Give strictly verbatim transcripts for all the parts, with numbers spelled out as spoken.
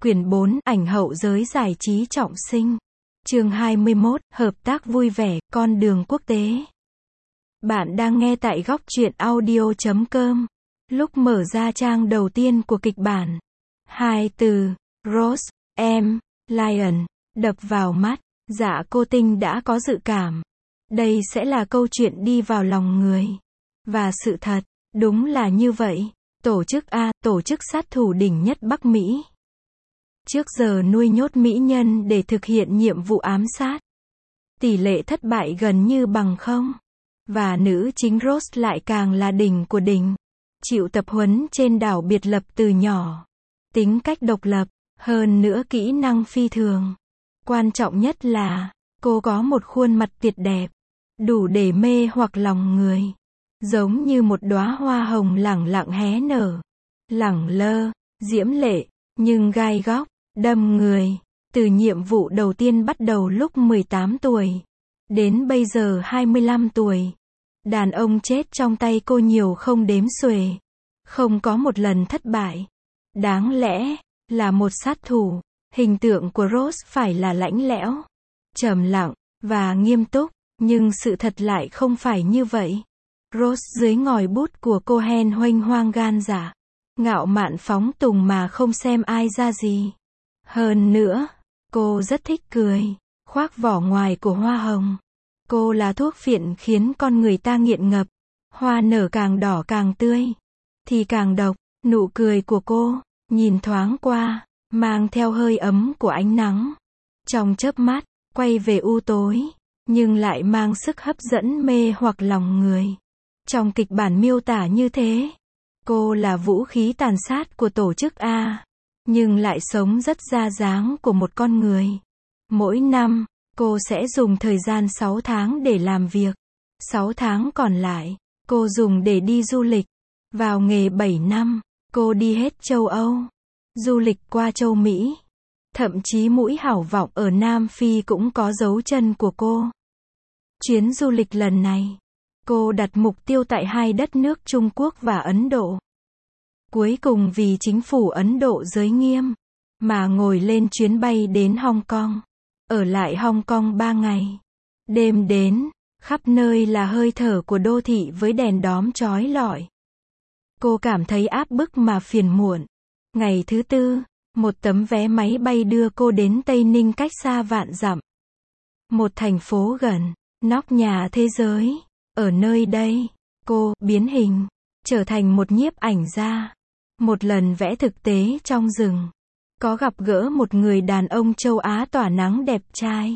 Quyển bốn, ảnh hậu giới giải trí trọng sinh. Chương hai mươi mốt, hợp tác vui vẻ, con đường quốc tế. Bạn đang nghe tại góc truyện audio chấm com. Lúc mở ra trang đầu tiên của kịch bản, hai từ Rose, em, Lion đập vào mắt. Dạ cô Tinh đã có dự cảm. Đây sẽ là câu chuyện đi vào lòng người. Và sự thật, đúng là như vậy. Tổ chức A, tổ chức sát thủ đỉnh nhất Bắc Mỹ. Trước giờ nuôi nhốt mỹ nhân để thực hiện nhiệm vụ ám sát. Tỷ lệ thất bại gần như bằng không. Và nữ chính Rose lại càng là đỉnh của đỉnh. Chịu tập huấn trên đảo biệt lập từ nhỏ. Tính cách độc lập, hơn nữa kỹ năng phi thường. Quan trọng nhất là, cô có một khuôn mặt tuyệt đẹp. Đủ để mê hoặc lòng người. Giống như một đóa hoa hồng lẳng lặng hé nở. Lẳng lơ, diễm lệ, nhưng gai góc, đâm người. Từ nhiệm vụ đầu tiên bắt đầu lúc mười tám tuổi. Đến bây giờ hai mươi lăm tuổi. Đàn ông chết trong tay cô nhiều không đếm xuể. Không có một lần thất bại. Đáng lẽ, là một sát thủ. Hình tượng của Rose phải là lãnh lẽo, trầm lặng, và nghiêm túc. Nhưng sự thật lại không phải như vậy. Rose dưới ngòi bút của cô hen huênh hoang gan dạ. Ngạo mạn phóng tùng mà không xem ai ra gì. Hơn nữa, cô rất thích cười. Khoác vỏ ngoài của hoa hồng. Cô là thuốc phiện khiến con người ta nghiện ngập. Hoa nở càng đỏ càng tươi. Thì càng độc. Nụ cười của cô, nhìn thoáng qua, mang theo hơi ấm của ánh nắng. Trong chớp mắt, quay về u tối. Nhưng lại mang sức hấp dẫn mê hoặc lòng người. Trong kịch bản miêu tả như thế. Cô là vũ khí tàn sát của tổ chức A. Nhưng lại sống rất ra dáng của một con người. Mỗi năm, cô sẽ dùng thời gian sáu tháng để làm việc. sáu tháng còn lại, cô dùng để đi du lịch. Vào nghề bảy năm, cô đi hết châu Âu. Du lịch qua châu Mỹ. Thậm chí mũi hảo vọng ở Nam Phi cũng có dấu chân của cô. Chuyến du lịch lần này, cô đặt mục tiêu tại hai đất nước Trung Quốc và Ấn Độ. Cuối cùng vì chính phủ Ấn Độ giới nghiêm, mà ngồi lên chuyến bay đến Hong Kong. Ở lại Hong Kong ba ngày. Đêm đến, khắp nơi là hơi thở của đô thị với đèn đóm chói lọi. Cô cảm thấy áp bức mà phiền muộn. Ngày thứ tư, một tấm vé máy bay đưa cô đến Tây Ninh cách xa vạn dặm. Một thành phố gần, nóc nhà thế giới. Ở nơi đây, cô biến hình, trở thành một nhiếp ảnh gia. Một lần vẽ thực tế trong rừng. Có gặp gỡ một người đàn ông châu Á tỏa nắng đẹp trai.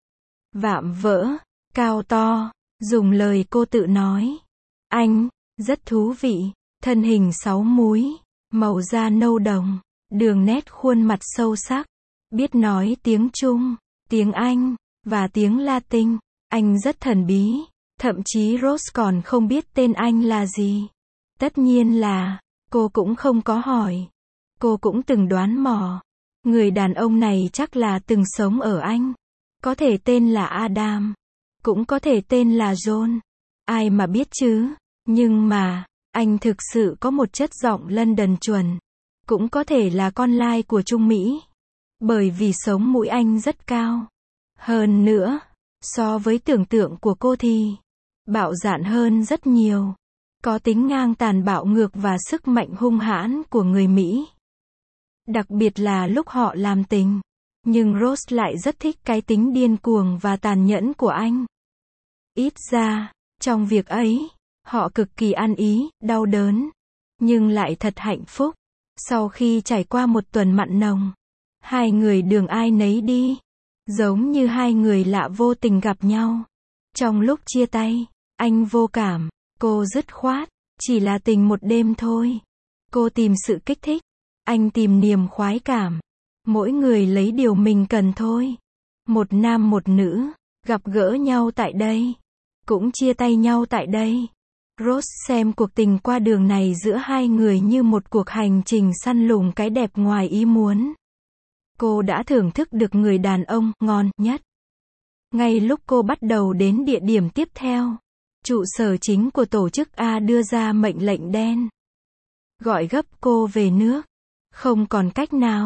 Vạm vỡ, cao to, dùng lời cô tự nói. Anh, rất thú vị, thân hình sáu múi, màu da nâu đồng, đường nét khuôn mặt sâu sắc, biết nói tiếng Trung, tiếng Anh, và tiếng Latin. Anh rất thần bí, thậm chí Rose còn không biết tên anh là gì. Tất nhiên là, cô cũng không có hỏi. Cô cũng từng đoán mò. Người đàn ông này chắc là từng sống ở Anh. Có thể tên là Adam. Cũng có thể tên là John. Ai mà biết chứ. Nhưng mà, anh thực sự có một chất giọng London chuẩn. Cũng có thể là con lai của Trung Mỹ. Bởi vì sống mũi anh rất cao. Hơn nữa, so với tưởng tượng của cô thì bạo dạn hơn rất nhiều. Có tính ngang tàn bạo ngược và sức mạnh hung hãn của người Mỹ. Đặc biệt là lúc họ làm tình. Nhưng Rose lại rất thích cái tính điên cuồng và tàn nhẫn của anh. Ít ra, trong việc ấy, họ cực kỳ ăn ý, đau đớn. Nhưng lại thật hạnh phúc. Sau khi trải qua một tuần mặn nồng, hai người đường ai nấy đi. Giống như hai người lạ vô tình gặp nhau. Trong lúc chia tay, anh vô cảm, cô dứt khoát, chỉ là tình một đêm thôi. Cô tìm sự kích thích, anh tìm niềm khoái cảm. Mỗi người lấy điều mình cần thôi. Một nam một nữ, gặp gỡ nhau tại đây. Cũng chia tay nhau tại đây. Rose xem cuộc tình qua đường này giữa hai người như một cuộc hành trình săn lùng cái đẹp ngoài ý muốn. Cô đã thưởng thức được người đàn ông ngon nhất. Ngay lúc cô bắt đầu đến địa điểm tiếp theo, trụ sở chính của tổ chức A đưa ra mệnh lệnh đen. Gọi gấp cô về nước. Không còn cách nào.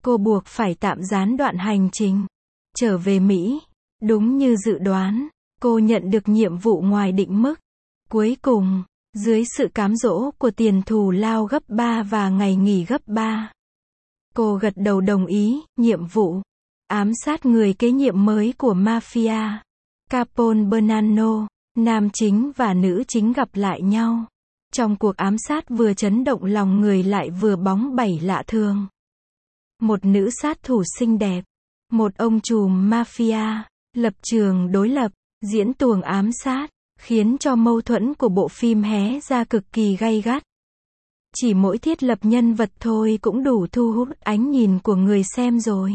cô buộc phải tạm gián đoạn hành trình trở về Mỹ. Đúng như dự đoán, cô nhận được nhiệm vụ ngoài định mức. Cuối cùng, dưới sự cám dỗ của tiền thù lao gấp ba và ngày nghỉ gấp ba, cô gật đầu đồng ý. Nhiệm vụ ám sát người kế nhiệm mới của mafia, Capone Bernardo. Nam chính và nữ chính gặp lại nhau trong cuộc ám sát vừa chấn động lòng người lại vừa bóng bẩy lạ thường. Một nữ sát thủ xinh đẹp, một ông trùm mafia, lập trường đối lập, diễn tuồng ám sát, khiến cho mâu thuẫn của bộ phim hé ra cực kỳ gay gắt. Chỉ mỗi thiết lập nhân vật thôi cũng đủ thu hút ánh nhìn của người xem rồi.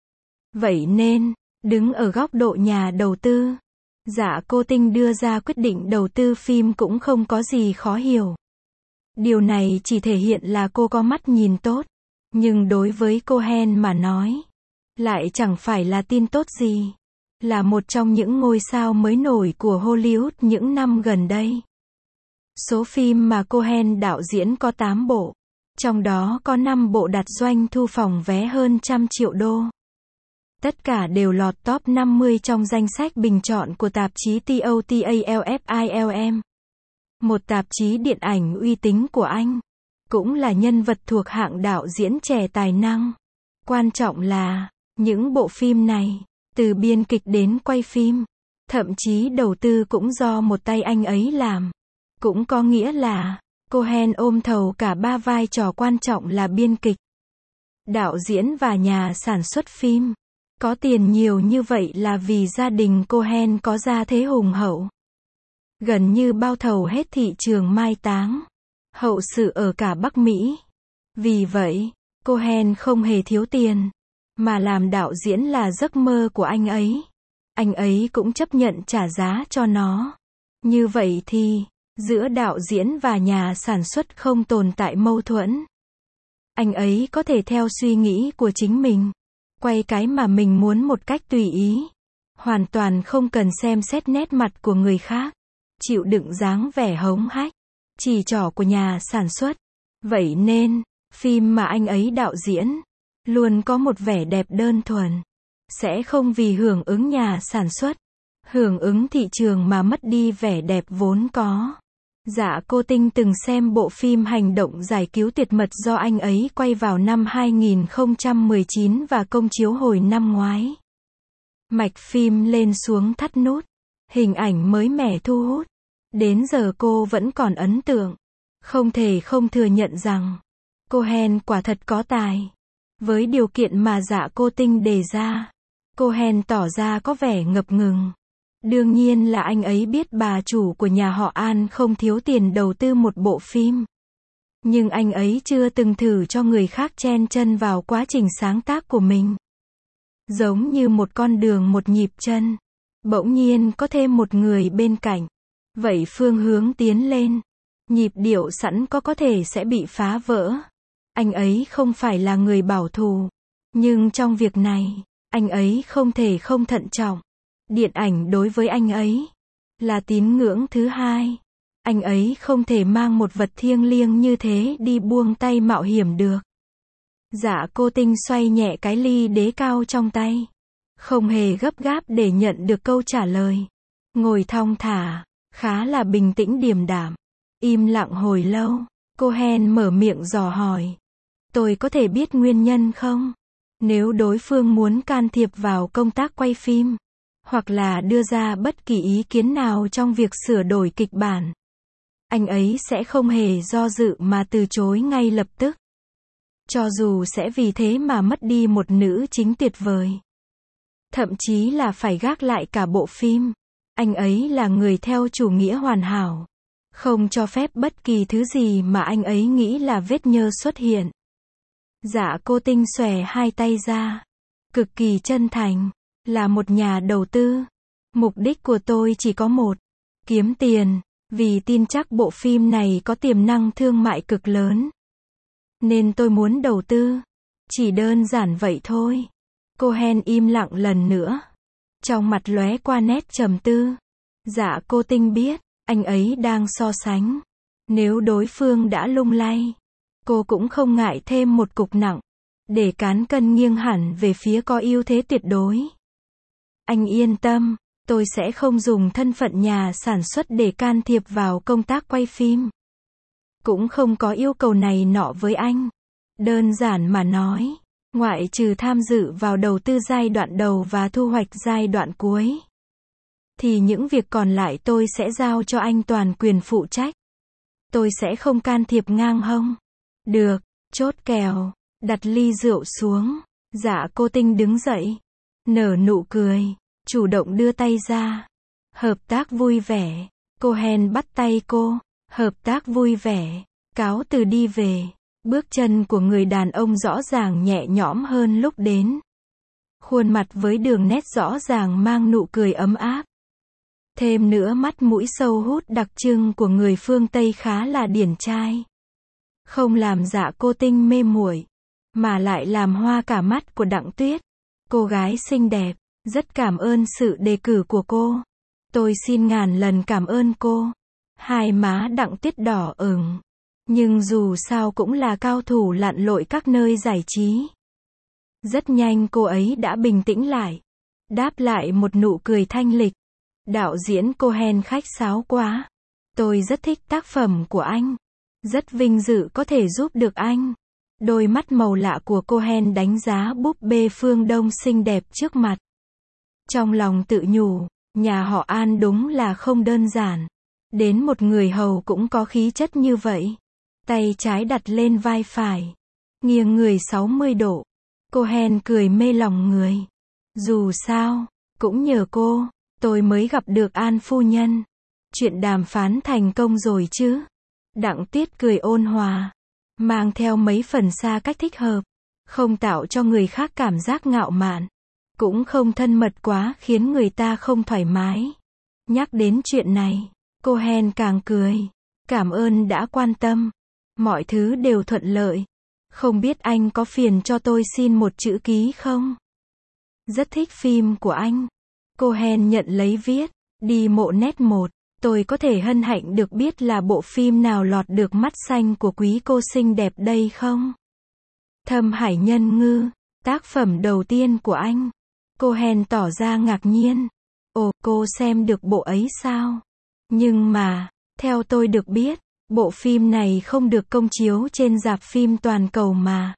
Vậy nên, đứng ở góc độ nhà đầu tư, Dạ Cô Tinh đưa ra quyết định đầu tư phim cũng không có gì khó hiểu. Điều này chỉ thể hiện là cô có mắt nhìn tốt. Nhưng đối với Cohen mà nói, lại chẳng phải là tin tốt gì. Là một trong những ngôi sao mới nổi của Hollywood những năm gần đây. Số phim mà Cohen đạo diễn có tám bộ. Trong đó có năm bộ đạt doanh thu phòng vé hơn trăm triệu đô. Tất cả đều lọt top năm mươi trong danh sách bình chọn của tạp chí TOTALFILM. Một tạp chí điện ảnh uy tín của Anh. Cũng là nhân vật thuộc hạng đạo diễn trẻ tài năng. Quan trọng là, những bộ phim này, từ biên kịch đến quay phim, thậm chí đầu tư cũng do một tay anh ấy làm. Cũng có nghĩa là, Cohen ôm thầu cả ba vai trò quan trọng là biên kịch, đạo diễn và nhà sản xuất phim. Có tiền nhiều như vậy là vì gia đình Cohen có gia thế hùng hậu. Gần như bao thầu hết thị trường mai táng, hậu sự ở cả Bắc Mỹ. Vì vậy, Cohen không hề thiếu tiền, mà làm đạo diễn là giấc mơ của anh ấy. Anh ấy cũng chấp nhận trả giá cho nó. Như vậy thì, giữa đạo diễn và nhà sản xuất không tồn tại mâu thuẫn. Anh ấy có thể theo suy nghĩ của chính mình, quay cái mà mình muốn một cách tùy ý. Hoàn toàn không cần xem xét nét mặt của người khác, chịu đựng dáng vẻ hống hách, chỉ trỏ của nhà sản xuất. Vậy nên, phim mà anh ấy đạo diễn, luôn có một vẻ đẹp đơn thuần. Sẽ không vì hưởng ứng nhà sản xuất, hưởng ứng thị trường mà mất đi vẻ đẹp vốn có. Dạ Cô Tinh từng xem bộ phim hành động giải cứu tuyệt mật do anh ấy quay vào năm hai nghìn không trăm mười chín và công chiếu hồi năm ngoái. Mạch phim lên xuống thắt nút, hình ảnh mới mẻ thu hút. Đến giờ cô vẫn còn ấn tượng. Không thể không thừa nhận rằng, Cohen quả thật có tài. Với điều kiện mà Dạ Cô Tinh đề ra, Cohen tỏ ra có vẻ ngập ngừng. Đương nhiên là anh ấy biết bà chủ của nhà họ An không thiếu tiền đầu tư một bộ phim. Nhưng anh ấy chưa từng thử cho người khác chen chân vào quá trình sáng tác của mình. Giống như một con đường một nhịp chân. Bỗng nhiên có thêm một người bên cạnh. Vậy phương hướng tiến lên, nhịp điệu sẵn có có thể sẽ bị phá vỡ. Anh ấy không phải là người bảo thủ. Nhưng trong việc này, anh ấy không thể không thận trọng. Điện ảnh đối với anh ấy là tín ngưỡng thứ hai. Anh ấy không thể mang một vật thiêng liêng như thế đi buông tay mạo hiểm được. Dạ Cô Tinh xoay nhẹ cái ly đế cao trong tay, không hề gấp gáp để nhận được câu trả lời. Ngồi thong thả, khá là bình tĩnh điềm đạm. Im lặng hồi lâu, Cohen mở miệng dò hỏi. Tôi có thể biết nguyên nhân không? Nếu đối phương muốn can thiệp vào công tác quay phim, hoặc là đưa ra bất kỳ ý kiến nào trong việc sửa đổi kịch bản, anh ấy sẽ không hề do dự mà từ chối ngay lập tức. Cho dù sẽ vì thế mà mất đi một nữ chính tuyệt vời. Thậm chí là phải gác lại cả bộ phim. Anh ấy là người theo chủ nghĩa hoàn hảo. Không cho phép bất kỳ thứ gì mà anh ấy nghĩ là vết nhơ xuất hiện. Dạ Cô Tinh xòe hai tay ra. Cực kỳ chân thành. Là một nhà đầu tư. Mục đích của tôi chỉ có một. Kiếm tiền. Vì tin chắc bộ phim này có tiềm năng thương mại cực lớn. Nên tôi muốn đầu tư. Chỉ đơn giản vậy thôi. Cohen im lặng lần nữa. Trong mặt lóe qua nét trầm tư. Dạ Cô Tinh biết, anh ấy đang so sánh. Nếu đối phương đã lung lay, cô cũng không ngại thêm một cục nặng. để cán cân nghiêng hẳn về phía có ưu thế tuyệt đối. Anh yên tâm, tôi sẽ không dùng thân phận nhà sản xuất để can thiệp vào công tác quay phim. Cũng không có yêu cầu này nọ với anh. Đơn giản mà nói, ngoại trừ tham dự vào đầu tư giai đoạn đầu và thu hoạch giai đoạn cuối, thì những việc còn lại tôi sẽ giao cho anh toàn quyền phụ trách. Tôi sẽ không can thiệp ngang hông. Được, chốt kèo, đặt ly rượu xuống. Dạ cô Tinh đứng dậy, nở nụ cười, chủ động đưa tay ra. Hợp tác vui vẻ. Cohen bắt tay cô. Hợp tác vui vẻ. Cáo từ đi về. Bước chân của người đàn ông rõ ràng nhẹ nhõm hơn lúc đến. Khuôn mặt với đường nét rõ ràng mang nụ cười ấm áp. Thêm nữa mắt mũi sâu hút đặc trưng của người phương Tây khá là điển trai. Không làm Dạ cô Tinh mê muội, mà lại làm hoa cả mắt của Đặng Tuyết. Cô gái xinh đẹp, rất cảm ơn sự đề cử của cô. Tôi xin ngàn lần cảm ơn cô. Hai má Đặng Tuyết đỏ ửng. Nhưng dù sao cũng là cao thủ lặn lội các nơi giải trí. Rất nhanh cô ấy đã bình tĩnh lại. Đáp lại một nụ cười thanh lịch. Đạo diễn Cohen khách sáo quá. Tôi rất thích tác phẩm của anh. Rất vinh dự có thể giúp được anh. Đôi mắt màu lạ của Cohen đánh giá búp bê phương Đông xinh đẹp trước mặt. Trong lòng tự nhủ, nhà họ An đúng là không đơn giản. Đến một người hầu cũng có khí chất như vậy. Tay trái đặt lên vai phải. Nghiêng người sáu mươi độ. Cohen cười mê lòng người. Dù sao, cũng nhờ cô, tôi mới gặp được An phu nhân. Chuyện đàm phán thành công rồi chứ? Đặng Tuyết cười ôn hòa, mang theo mấy phần xa cách thích hợp, không tạo cho người khác cảm giác ngạo mạn, cũng không thân mật quá khiến người ta không thoải mái. Nhắc đến chuyện này, Cohen càng cười. Cảm ơn đã quan tâm. Mọi thứ đều thuận lợi. Không biết anh có phiền cho tôi xin một chữ ký không? Rất thích phim của anh. Cohen nhận lấy viết. Đi mộ nét một. Tôi có thể hân hạnh được biết là bộ phim nào lọt được mắt xanh của quý cô xinh đẹp đây không? Thâm Hải Nhân Ngư. Tác phẩm đầu tiên của anh. Cohen tỏ ra ngạc nhiên. Ồ, cô xem được bộ ấy sao? Nhưng mà, theo tôi được biết, bộ phim này không được công chiếu trên rạp phim toàn cầu mà.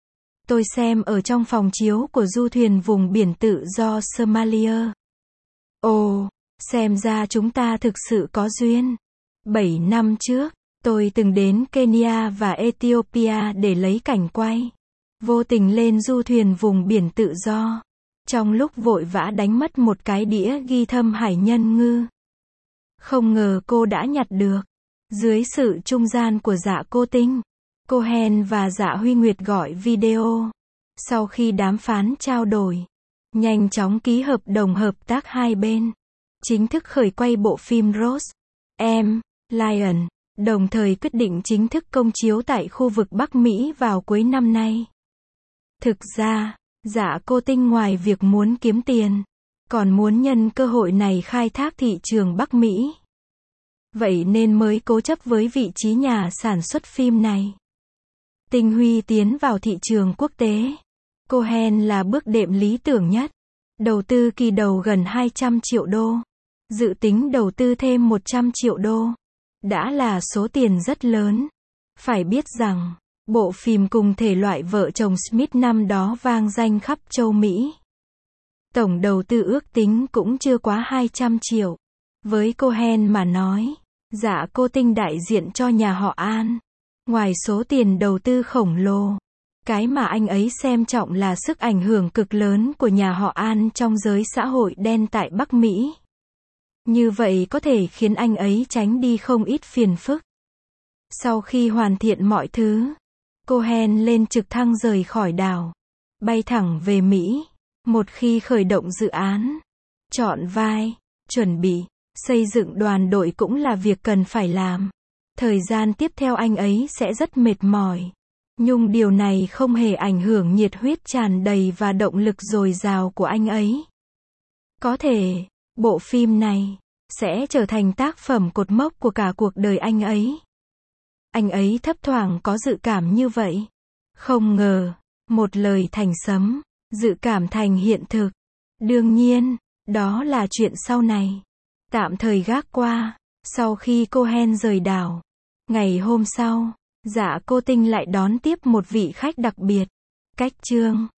Tôi xem ở trong phòng chiếu của du thuyền vùng biển tự do Somalia. Ồ, xem ra chúng ta thực sự có duyên. Bảy năm trước, tôi từng đến Kenya và Ethiopia để lấy cảnh quay. Vô tình lên du thuyền vùng biển tự do. Trong lúc vội vã đánh mất một cái đĩa ghi Thâm Hải Nhân Ngư. Không ngờ cô đã nhặt được. Dưới sự trung gian của Dạ cô Tinh, Cohen và Dạ Huy Nguyệt gọi video. Sau khi đàm phán trao đổi, nhanh chóng ký hợp đồng hợp tác hai bên. Chính thức khởi quay bộ phim Rose M. Lion, đồng thời quyết định chính thức công chiếu tại khu vực Bắc Mỹ vào cuối năm nay. Thực ra, Dạ cô Tinh ngoài việc muốn kiếm tiền, còn muốn nhân cơ hội này khai thác thị trường Bắc Mỹ. Vậy nên mới cố chấp với vị trí nhà sản xuất phim này. Tinh Huy tiến vào thị trường quốc tế. Cohen là bước đệm lý tưởng nhất. Đầu tư kỳ đầu gần hai trăm triệu đô. Dự tính đầu tư thêm một trăm triệu đô. Đã là số tiền rất lớn. Phải biết rằng, bộ phim cùng thể loại vợ chồng Smith năm đó vang danh khắp châu Mỹ. Tổng đầu tư ước tính cũng chưa quá hai trăm triệu. Với Cohen mà nói, Dạ cô Tinh đại diện cho nhà họ An. Ngoài số tiền đầu tư khổng lồ, cái mà anh ấy xem trọng là sức ảnh hưởng cực lớn của nhà họ An trong giới xã hội đen tại Bắc Mỹ. Như vậy có thể khiến anh ấy tránh đi không ít phiền phức. Sau khi hoàn thiện mọi thứ, Cohen lên trực thăng rời khỏi đảo, bay thẳng về Mỹ. Một khi khởi động dự án, chọn vai, chuẩn bị, xây dựng đoàn đội cũng là việc cần phải làm. Thời gian tiếp theo anh ấy sẽ rất mệt mỏi. Nhưng điều này không hề ảnh hưởng nhiệt huyết tràn đầy và động lực dồi dào của anh ấy. Có thể, bộ phim này sẽ trở thành tác phẩm cột mốc của cả cuộc đời anh ấy. Anh ấy thấp thoáng có dự cảm như vậy. Không ngờ, Một lời thành sấm, dự cảm thành hiện thực. Đương nhiên, đó là chuyện sau này. Tạm thời gác qua. Sau khi cô Hen rời đảo, ngày hôm sau, Dạ Cô Tinh lại đón tiếp một vị khách đặc biệt. Cách chương